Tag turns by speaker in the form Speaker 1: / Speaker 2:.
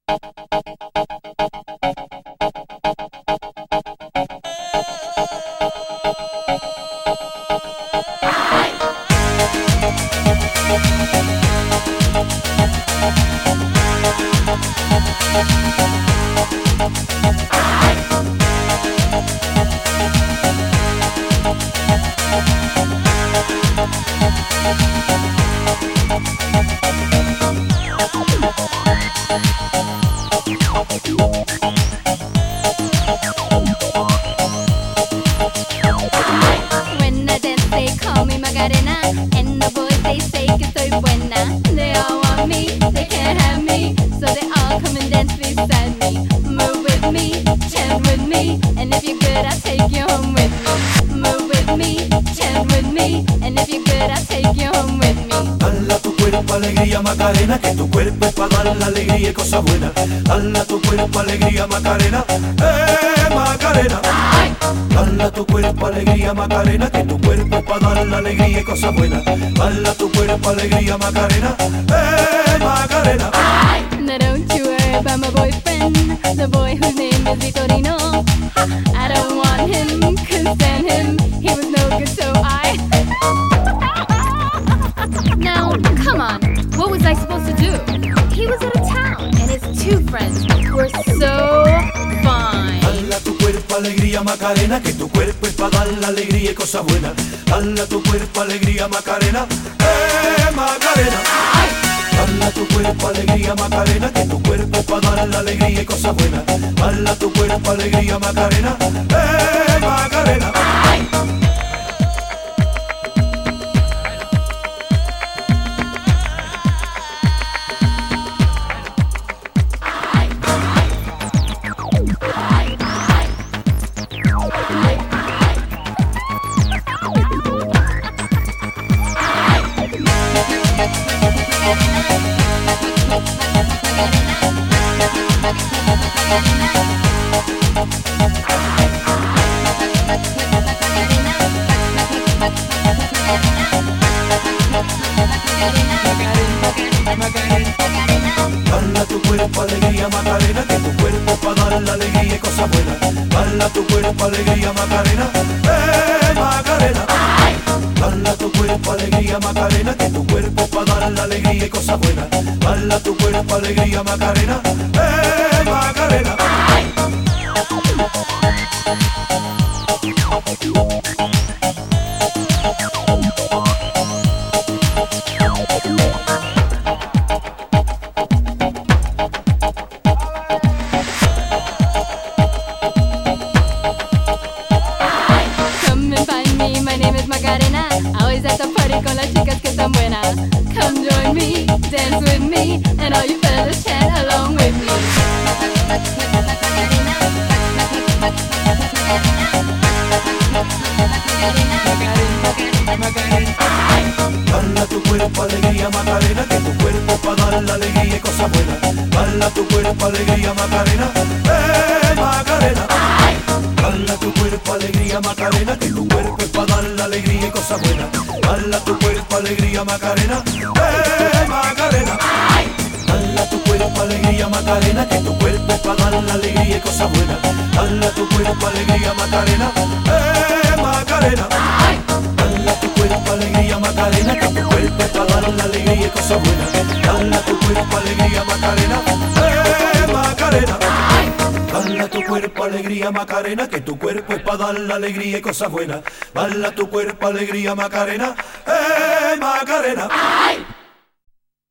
Speaker 1: When I dance they call me Macarena, and the boys they say que soy buena. They all want me, they can't have me, so they all come and dance beside me. Move with me, chant with me, and if you're good I'll take you home with me. Move with me, chant with me, and if you're good I'll take you home with me.
Speaker 2: Dala tu cuerpo alegría Macarena, que tu cuerpo es para dar la alegría y cosas buenas. Dala tu cuerpo alegría Macarena, Macarena. Dala tu cuerpo alegría Macarena, que tu cuerpo es para dar la alegría y cosas buenas. Dala tu cuerpo alegría Macarena, Macarena.
Speaker 1: Now don't you worry about my boyfriend, the boy whose name is Vitorino. I don't want him, couldn't stand him, he was no good so I Now, come on, what was I supposed to do? He was out of town, and his two friends were so fine.
Speaker 2: Dala tu cuerpo alegría Macarena, que tu cuerpo es para dar la alegría y cosas buenas. Dala tu cuerpo alegría Macarena, Macarena. Dala tu cuerpo alegría Macarena, que tu cuerpo es para dar la alegría y cosas buenas. Dala tu cuerpo alegría Macarena, Macarena. Dala tu cuerpo alegría Macarena, que tu cuerpo es para dar la alegría y cosas buenas. Dala tu cuerpo alegría Macarena, Macarena. Dala tu cuerpo alegría Macarena, que tu cuerpo es para dar la alegría y cosas buenas. Dala tu cuerpo alegría Macarena, Macarena.
Speaker 1: Come and find me, my name is Macarena. Always at the party con las chicas que están buenas. Come join me, dance with me, and all you fellas chant along with me.
Speaker 2: Dala tu cuerpo alegría Macarena, que tu cuerpo es para dar la alegría y cosas buenas. Dala tu cuerpo alegría Macarena, Macarena. Dala tu cuerpo alegría Macarena, que tu cuerpo es para dar la alegría y cosas buenas. Dala tu cuerpo alegría Macarena, Macarena. Dala tu cuerpo alegría Macarena, que tu cuerpo es para dar la alegría y cosas buenas. Dala tu cuerpo alegría Macarena, Macarena. Dala tu cuerpo alegría Macarena, que tu cuerpo es para dar la alegría y cosas buenas. Dala tu cuerpo alegría Macarena, Macarena. Dala tu cuerpo alegría Macarena, que tu cuerpo es para dar la alegría y cosas buenas. Dala tu cuerpo alegría Macarena, Macarena.